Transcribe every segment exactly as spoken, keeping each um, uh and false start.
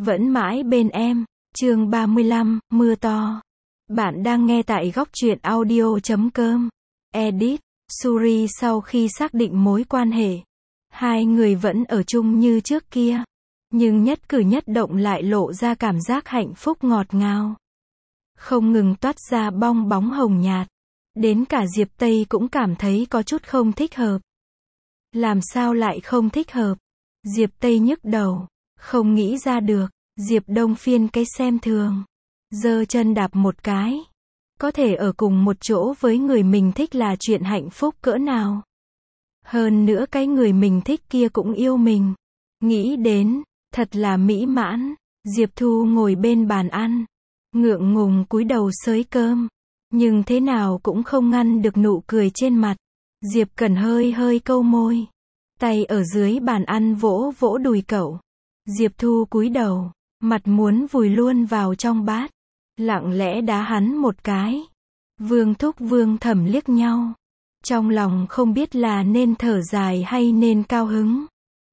vẫn mãi bên em. Chương ba mươi lăm, mưa to. Bạn đang nghe tại góc truyện audio chấm com. Edit, Suri sau khi xác định mối quan hệ, hai người vẫn ở chung như trước kia, nhưng nhất cử nhất động lại lộ ra cảm giác hạnh phúc ngọt ngào, không ngừng toát ra bong bóng hồng nhạt. Đến cả Diệp Tây cũng cảm thấy có chút không thích hợp. Làm sao lại không thích hợp? Diệp Tây nhức đầu, không nghĩ ra được. Diệp Đông phiên cái xem thường, giơ chân đạp một cái. Có thể ở cùng một chỗ với người mình thích là chuyện hạnh phúc cỡ nào. Hơn nữa cái người mình thích kia cũng yêu mình. Nghĩ đến, thật là mỹ mãn. Diệp Thu ngồi bên bàn ăn, ngượng ngùng cúi đầu xới cơm, nhưng thế nào cũng không ngăn được nụ cười trên mặt. Diệp Cẩn hơi hơi câu môi, tay ở dưới bàn ăn vỗ vỗ đùi cậu. Diệp Thu cúi đầu, mặt muốn vùi luôn vào trong bát, lặng lẽ đá hắn một cái. Vương Thúc Vương Thẩm liếc nhau, trong lòng không biết là nên thở dài hay nên cao hứng,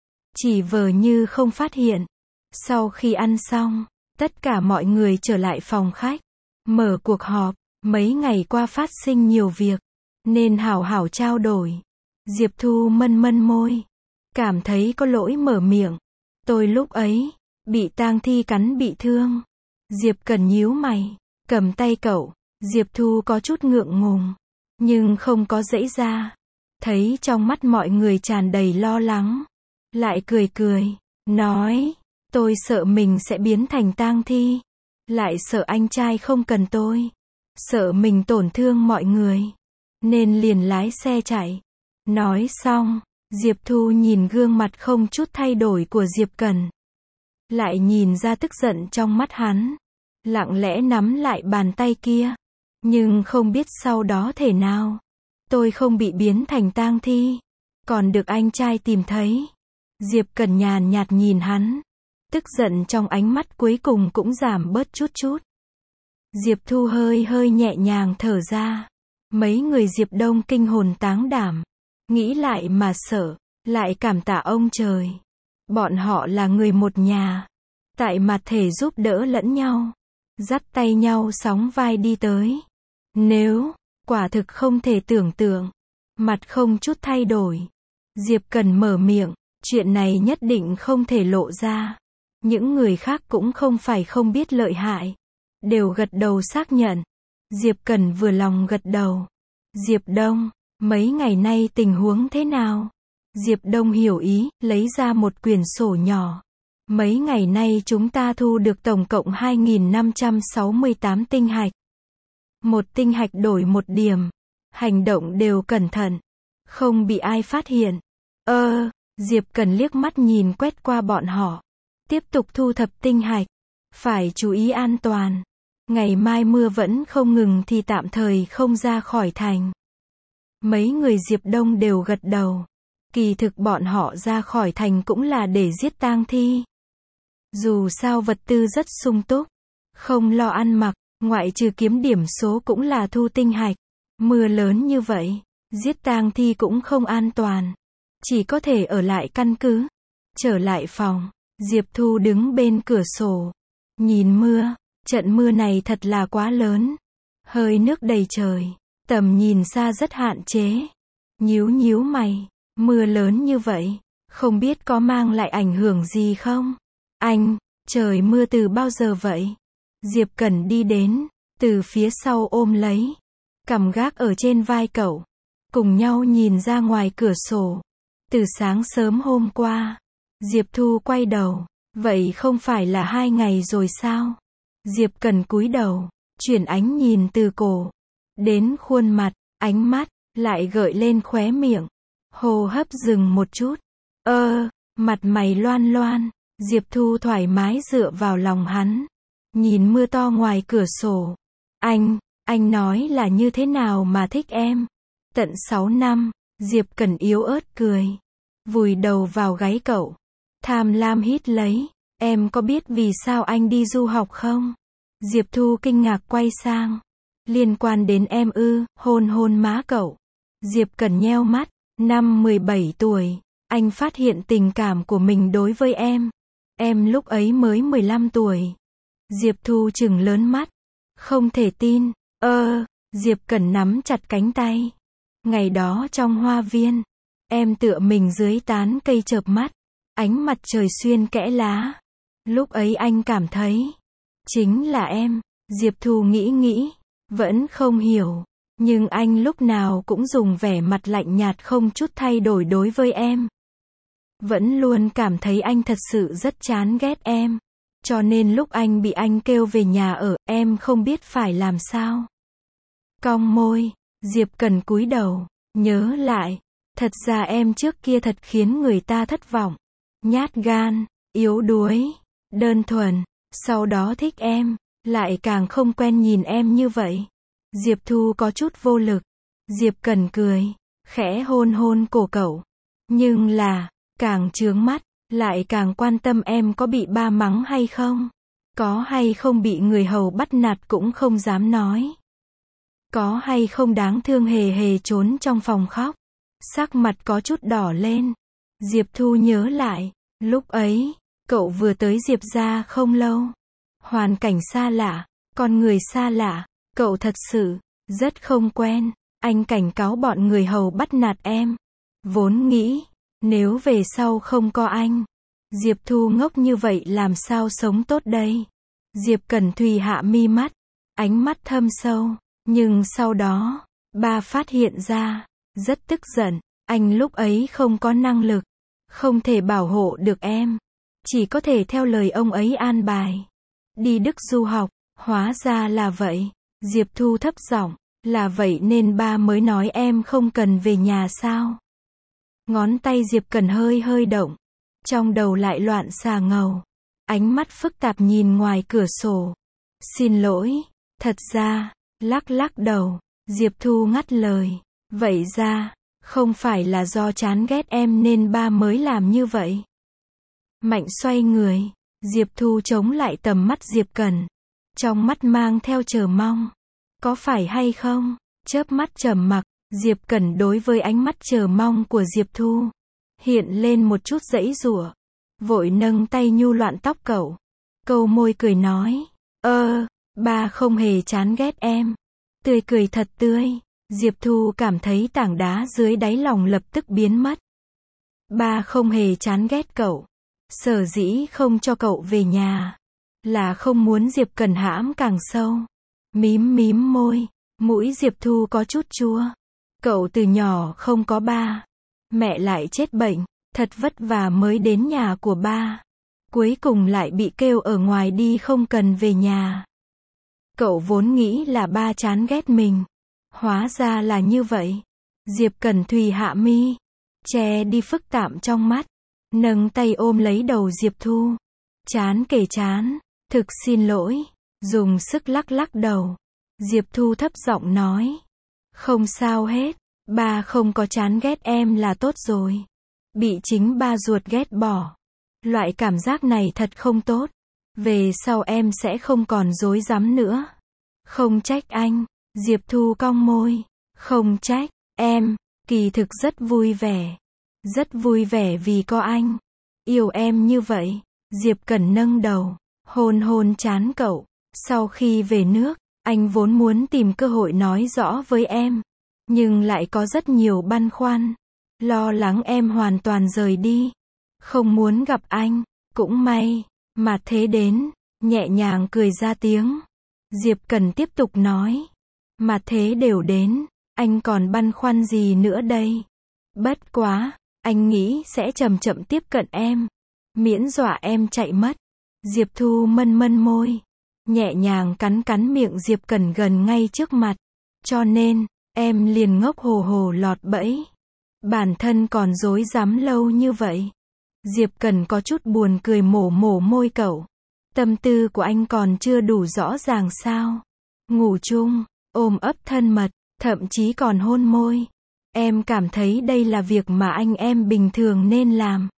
chỉ vờ như không phát hiện. Sau khi ăn xong, tất cả mọi người trở lại phòng khách, mở cuộc họp. Mấy ngày qua phát sinh nhiều việc, nên hảo hảo trao đổi. Diệp Thu mân mân môi, cảm thấy có lỗi mở miệng. Tôi lúc ấy bị tang thi cắn bị thương. Diệp Cẩn nhíu mày, cầm tay cậu. Diệp Thu có chút ngượng ngùng, nhưng không có giãy ra. Thấy trong mắt mọi người tràn đầy lo lắng, lại cười cười, nói, tôi sợ mình sẽ biến thành tang thi, lại sợ anh trai không cần tôi, sợ mình tổn thương mọi người, nên liền lái xe chạy. Nói xong, Diệp Thu nhìn gương mặt không chút thay đổi của Diệp Cẩn, lại nhìn ra tức giận trong mắt hắn, lặng lẽ nắm lại bàn tay kia. Nhưng không biết sau đó thế nào, tôi không bị biến thành tang thi, còn được anh trai tìm thấy. Diệp Cẩn nhàn nhạt nhìn hắn, tức giận trong ánh mắt cuối cùng cũng giảm bớt chút chút. Diệp Thu hơi hơi nhẹ nhàng thở ra. Mấy người Diệp Đông kinh hồn táng đảm, nghĩ lại mà sợ, lại cảm tạ ông trời. Bọn họ là người một nhà, tại mặt thể giúp đỡ lẫn nhau, dắt tay nhau sóng vai đi tới. Nếu, quả thực không thể tưởng tượng, mặt không chút thay đổi. Diệp Cần mở miệng, chuyện này nhất định không thể lộ ra. Những người khác cũng không phải không biết lợi hại, đều gật đầu xác nhận. Diệp Cần vừa lòng gật đầu. Diệp Đông, mấy ngày nay tình huống thế nào? Diệp Đông hiểu ý, lấy ra một quyển sổ nhỏ. Mấy ngày nay chúng ta thu được tổng cộng hai nghìn năm trăm sáu mươi tám tinh hạch. Một tinh hạch đổi một điểm. Hành động đều cẩn thận, không bị ai phát hiện. Ơ, Diệp Cần liếc mắt nhìn quét qua bọn họ. Tiếp tục thu thập tinh hạch. Phải chú ý an toàn. Ngày mai mưa vẫn không ngừng thì tạm thời không ra khỏi thành. Mấy người Diệp Đông đều gật đầu. Kỳ thực bọn họ ra khỏi thành cũng là để giết tang thi. Dù sao vật tư rất sung túc, không lo ăn mặc, ngoại trừ kiếm điểm số cũng là thu tinh hạch. Mưa lớn như vậy, giết tang thi cũng không an toàn, chỉ có thể ở lại căn cứ. Trở lại phòng, Diệp Thu đứng bên cửa sổ, nhìn mưa. Trận mưa này thật là quá lớn, hơi nước đầy trời, tầm nhìn xa rất hạn chế. Nhíu nhíu mày, mưa lớn như vậy, không biết có mang lại ảnh hưởng gì không? Anh, trời mưa từ bao giờ vậy? Diệp Cẩn đi đến, từ phía sau ôm lấy, cằm gác ở trên vai cậu, cùng nhau nhìn ra ngoài cửa sổ. Từ sáng sớm hôm qua, Diệp Thu quay đầu, vậy không phải là hai ngày rồi sao? Diệp Cần cúi đầu, chuyển ánh nhìn từ cổ đến khuôn mặt, ánh mắt lại gợi lên khóe miệng. Hô hấp dừng một chút. Ơ, mặt mày loan loan. Diệp Thu thoải mái dựa vào lòng hắn, nhìn mưa to ngoài cửa sổ. Anh, anh nói là như thế nào mà thích em? Tận sáu năm. Diệp Cần yếu ớt cười, vùi đầu vào gáy cậu, tham lam hít lấy. Em có biết vì sao anh đi du học không? Diệp Thu kinh ngạc quay sang. Liên quan đến em ư? Hôn hôn má cậu. Diệp Cẩn nheo mắt. Năm mười bảy tuổi, anh phát hiện tình cảm của mình đối với em. Em lúc ấy mới mười lăm tuổi. Diệp Thu trừng lớn mắt. Không thể tin. Ơ, Diệp Cẩn nắm chặt cánh tay. Ngày đó trong hoa viên, em tựa mình dưới tán cây chợp mắt. Ánh mặt trời xuyên kẽ lá. Lúc ấy anh cảm thấy, chính là em. Diệp Thu nghĩ nghĩ, vẫn không hiểu. Nhưng anh lúc nào cũng dùng vẻ mặt lạnh nhạt không chút thay đổi đối với em. Vẫn luôn cảm thấy anh thật sự rất chán ghét em. Cho nên lúc anh bị anh kêu về nhà ở, em không biết phải làm sao. Cong môi, Diệp Cẩn cúi đầu, nhớ lại. Thật ra em trước kia thật khiến người ta thất vọng. Nhát gan, yếu đuối, đơn thuần. Sau đó thích em, lại càng không quen nhìn em như vậy. Diệp Thu có chút vô lực. Diệp Cẩn cười, khẽ hôn hôn cổ cậu. Nhưng là, càng chướng mắt, lại càng quan tâm em có bị ba mắng hay không. Có hay không bị người hầu bắt nạt cũng không dám nói. Có hay không đáng thương hề hề trốn trong phòng khóc. Sắc mặt có chút đỏ lên. Diệp Thu nhớ lại, lúc ấy, cậu vừa tới Diệp gia không lâu. Hoàn cảnh xa lạ, con người xa lạ, cậu thật sự rất không quen. Anh cảnh cáo bọn người hầu bắt nạt em. Vốn nghĩ, nếu về sau không có anh, Diệp Thu ngốc như vậy làm sao sống tốt đây. Diệp Cẩn Thùy hạ mi mắt, ánh mắt thâm sâu. Nhưng sau đó, ba phát hiện ra, rất tức giận. Anh lúc ấy không có năng lực, không thể bảo hộ được em. Chỉ có thể theo lời ông ấy an bài. Đi Đức du học, hóa ra là vậy. Diệp Thu thấp giọng, là vậy nên ba mới nói em không cần về nhà sao. Ngón tay Diệp Cẩn hơi hơi động. Trong đầu lại loạn xà ngầu. Ánh mắt phức tạp nhìn ngoài cửa sổ. Xin lỗi, thật ra, lắc lắc đầu. Diệp Thu ngắt lời. Vậy ra, không phải là do chán ghét em nên ba mới làm như vậy. Mạnh xoay người. Diệp Thu chống lại tầm mắt Diệp Cẩn. Trong mắt mang theo chờ mong. Có phải hay không? Chớp mắt trầm mặc. Diệp Cẩn đối với ánh mắt chờ mong của Diệp Thu hiện lên một chút giãy giụa. Vội nâng tay nhu loạn tóc cậu. Câu môi cười nói. Ơ, ba không hề chán ghét em. Tươi cười thật tươi. Diệp Thu cảm thấy tảng đá dưới đáy lòng lập tức biến mất. Ba không hề chán ghét cậu. Sở dĩ không cho cậu về nhà, là không muốn Diệp Cẩn hãm càng sâu. Mím mím môi, mũi Diệp Thu có chút chua. Cậu từ nhỏ không có ba. Mẹ lại chết bệnh, thật vất vả mới đến nhà của ba. Cuối cùng lại bị kêu ở ngoài đi không cần về nhà. Cậu vốn nghĩ là ba chán ghét mình. Hóa ra là như vậy. Diệp Cẩn Thùy hạ mi, che đi phức tạp trong mắt. Nâng tay ôm lấy đầu Diệp Thu. Chán kể chán, thực xin lỗi. Dùng sức lắc lắc đầu. Diệp Thu thấp giọng nói. Không sao hết, ba không có chán ghét em là tốt rồi. Bị chính ba ruột ghét bỏ. Loại cảm giác này thật không tốt. Về sau em sẽ không còn dối dám nữa. Không trách anh. Diệp Thu cong môi. Không trách, em, kỳ thực rất vui vẻ. Rất vui vẻ vì có anh. Yêu em như vậy. Diệp Cẩn nâng đầu, hôn hôn trán cậu. Sau khi về nước, anh vốn muốn tìm cơ hội nói rõ với em. Nhưng lại có rất nhiều băn khoăn. Lo lắng em hoàn toàn rời đi. Không muốn gặp anh. Cũng may, mà thế đến, nhẹ nhàng cười ra tiếng. Diệp Cẩn tiếp tục nói. Mà thế đều đến, anh còn băn khoăn gì nữa đây? Bất quá, anh nghĩ sẽ chậm chậm tiếp cận em. Miễn dọa em chạy mất. Diệp Thu mân mân môi. Nhẹ nhàng cắn cắn miệng Diệp Cẩn gần ngay trước mặt. Cho nên, em liền ngốc hồ hồ lọt bẫy. Bản thân còn dối dám lâu như vậy. Diệp Cẩn có chút buồn cười mổ mổ môi cậu. Tâm tư của anh còn chưa đủ rõ ràng sao? Ngủ chung, ôm ấp thân mật, thậm chí còn hôn môi. Em cảm thấy đây là việc mà anh em bình thường nên làm.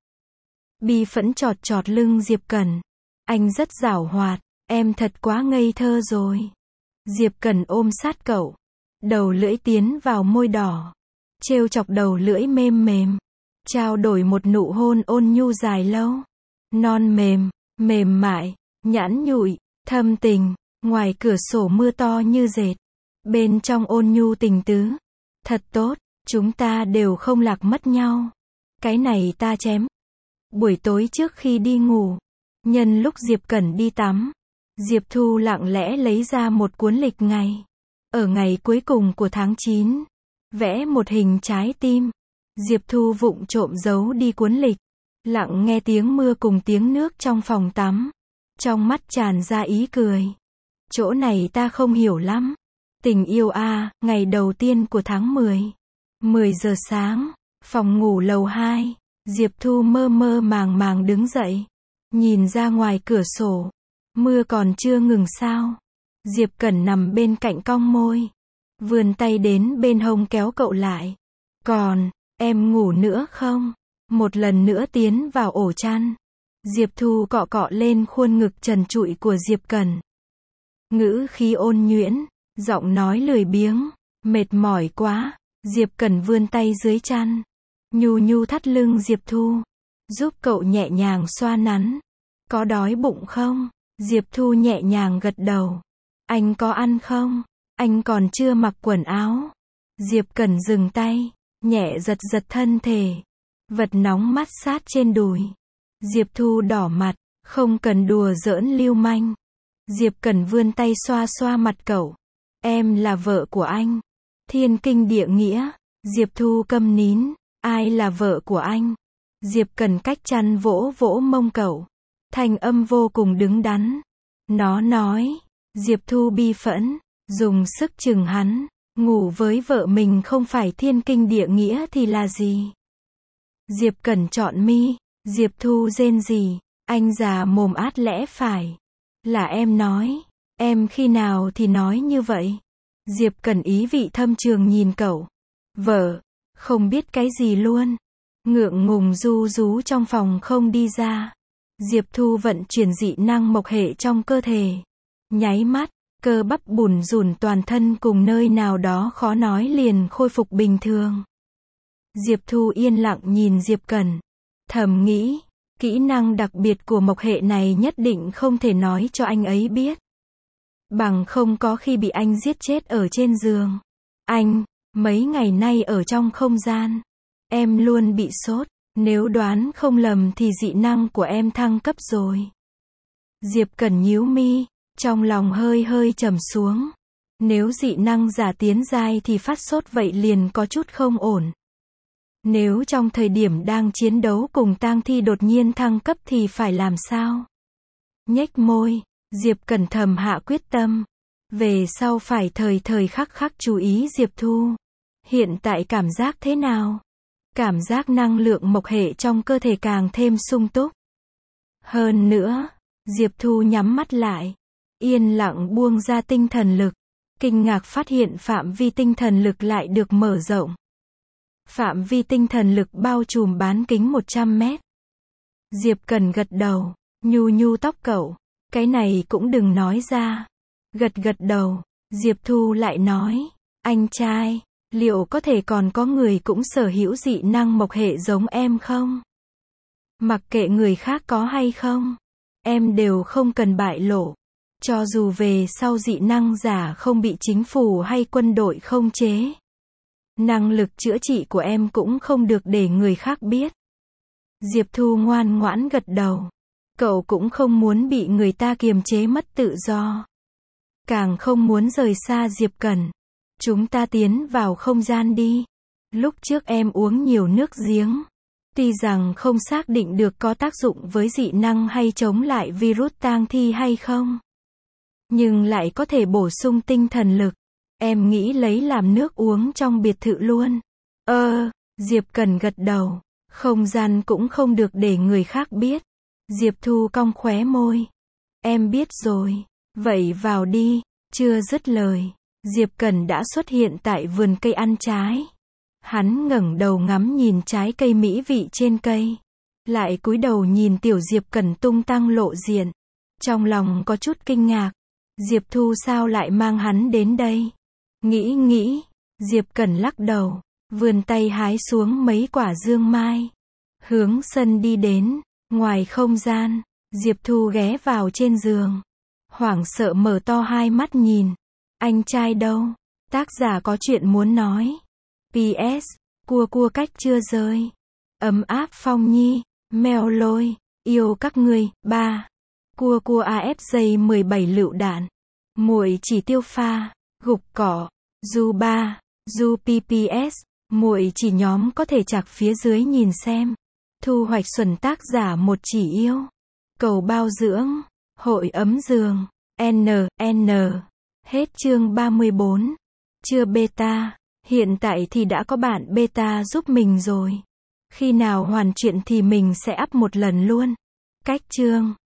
Bi phẫn chọt chọt lưng Diệp Cẩn. Anh rất giảo hoạt, em thật quá ngây thơ rồi. Diệp Cẩn ôm sát cậu. Đầu lưỡi tiến vào môi đỏ. Trêu chọc đầu lưỡi mềm mềm. Trao đổi một nụ hôn ôn nhu dài lâu. non mềm, mềm mại, nhẵn nhụi, thâm tình, ngoài cửa sổ mưa to như dệt, bên trong ôn nhu tình tứ. Thật tốt, chúng ta đều không lạc mất nhau. Cái này ta chém. Buổi tối trước khi đi ngủ, nhân lúc Diệp Cẩn đi tắm, Diệp Thu lặng lẽ lấy ra một cuốn lịch ngày. Ở ngày cuối cùng của tháng chín, vẽ một hình trái tim. Diệp Thu vụng trộm giấu đi cuốn lịch, lặng nghe tiếng mưa cùng tiếng nước trong phòng tắm. Trong mắt tràn ra ý cười. Chỗ này ta không hiểu lắm. Tình yêu a, ngày đầu tiên của tháng mười. mười giờ sáng, phòng ngủ lầu hai. Diệp Thu mơ mơ màng màng đứng dậy, nhìn ra ngoài cửa sổ. Mưa còn chưa ngừng sao? Diệp Cẩn nằm bên cạnh cong môi, vươn tay đến bên hông kéo cậu lại. Còn, em ngủ nữa không? Một lần nữa tiến vào ổ chăn. Diệp Thu cọ cọ lên khuôn ngực trần trụi của Diệp Cẩn. Ngữ khí ôn nhuyễn, giọng nói lười biếng, mệt mỏi quá. Diệp Cẩn vươn tay dưới chăn, nhu nhu thắt lưng Diệp Thu, giúp cậu nhẹ nhàng xoa nắn. Có đói bụng không? Diệp Thu nhẹ nhàng gật đầu. Anh có ăn không? Anh còn chưa mặc quần áo. Diệp Cẩn dừng tay, nhẹ giật giật thân thể. Vật nóng mát sát trên đùi. Diệp Thu đỏ mặt, không cần đùa giỡn lưu manh. Diệp Cẩn vươn tay xoa xoa mặt cậu. Em là vợ của anh. Thiên kinh địa nghĩa. Diệp Thu câm nín. Ai là vợ của anh? Diệp Cẩn cách chăn vỗ vỗ mông cậu. Thanh âm vô cùng đứng đắn. Nó nói. Diệp Thu bi phẫn, dùng sức chừng hắn. Ngủ với vợ mình không phải thiên kinh địa nghĩa thì là gì? Diệp Cẩn trọn mi. Diệp Thu rên rỉ. Anh già mồm át lẽ phải. Là em nói. Em khi nào thì nói như vậy? Diệp Cẩn ý vị thâm trường nhìn cậu. Vợ. Không biết cái gì luôn. Ngượng ngùng ru rú trong phòng không đi ra. Diệp Thu vận chuyển dị năng mộc hệ trong cơ thể. Nháy mắt, cơ bắp bủn rủn toàn thân cùng nơi nào đó khó nói liền khôi phục bình thường. Diệp Thu yên lặng nhìn Diệp Cẩn. Thầm nghĩ, kỹ năng đặc biệt của mộc hệ này nhất định không thể nói cho anh ấy biết. Bằng không có khi bị anh giết chết ở trên giường. Anh, mấy ngày nay ở trong không gian, em luôn bị sốt. Nếu đoán không lầm thì dị năng của em thăng cấp rồi. Diệp Cẩn nhíu mi, trong lòng hơi hơi trầm xuống. Nếu dị năng giả tiến giai thì phát sốt vậy liền có chút không ổn. Nếu trong thời điểm đang chiến đấu cùng tang thi đột nhiên thăng cấp thì phải làm sao? Nhếch môi, Diệp Cẩn thầm hạ quyết tâm. Về sau phải thời thời khắc khắc chú ý Diệp Thu. Hiện tại cảm giác thế nào? Cảm giác năng lượng mộc hệ trong cơ thể càng thêm sung túc. Hơn nữa, Diệp Thu nhắm mắt lại, yên lặng buông ra tinh thần lực, kinh ngạc phát hiện phạm vi tinh thần lực lại được mở rộng. Phạm vi tinh thần lực bao trùm bán kính một trăm mét. Diệp Cẩn gật đầu, nhu nhu tóc cậu, cái này cũng đừng nói ra. Gật gật đầu, Diệp Thu lại nói, anh trai, liệu có thể còn có người cũng sở hữu dị năng mộc hệ giống em không? Mặc kệ người khác có hay không, em đều không cần bại lộ. Cho dù về sau dị năng giả không bị chính phủ hay quân đội khống chế, năng lực chữa trị của em cũng không được để người khác biết. Diệp Thu ngoan ngoãn gật đầu. Cậu cũng không muốn bị người ta kiềm chế mất tự do. Càng không muốn rời xa Diệp Cẩn. Chúng ta tiến vào không gian đi. Lúc trước em uống nhiều nước giếng. Tuy rằng không xác định được có tác dụng với dị năng hay chống lại virus tang thi hay không, nhưng lại có thể bổ sung tinh thần lực. Em nghĩ lấy làm nước uống trong biệt thự luôn. Ơ, Diệp Cẩn gật đầu. Không gian cũng không được để người khác biết. Diệp Thu cong khóe môi. Em biết rồi. Vậy vào đi. Chưa dứt lời, Diệp Cẩn đã xuất hiện tại vườn cây ăn trái. Hắn ngẩng đầu ngắm nhìn trái cây mỹ vị trên cây. Lại cúi đầu nhìn tiểu Diệp Cẩn tung tăng lộ diện. Trong lòng có chút kinh ngạc. Diệp Thu sao lại mang hắn đến đây? Nghĩ nghĩ, Diệp Cẩn lắc đầu, vươn tay hái xuống mấy quả dương mai. Hướng sân đi đến, Ngoài không gian, Diệp Thu ghé vào trên giường. Hoảng sợ mở to hai mắt nhìn. Anh trai đâu? Tác giả có chuyện muốn nói. pê ét. Cua cua cách chưa rơi. Ấm áp Phong Nhi. Mèo lôi. Yêu các ngươi. Ba. Cua cua a ép dây mười bảy lựu đạn. Muội chỉ tiêu pha. Gục cỏ. Du ba. Du pê pê ét. Muội chỉ nhóm có thể chạc phía dưới nhìn xem. Thu hoạch xuẩn tác giả một chỉ yêu. Cầu bao dưỡng. Hội ấm giường. N, N. Hết chương ba mươi bốn. Chưa beta. Hiện tại thì đã có bạn beta giúp mình rồi. Khi nào hoàn chuyện thì mình sẽ up một lần luôn. Cách chương.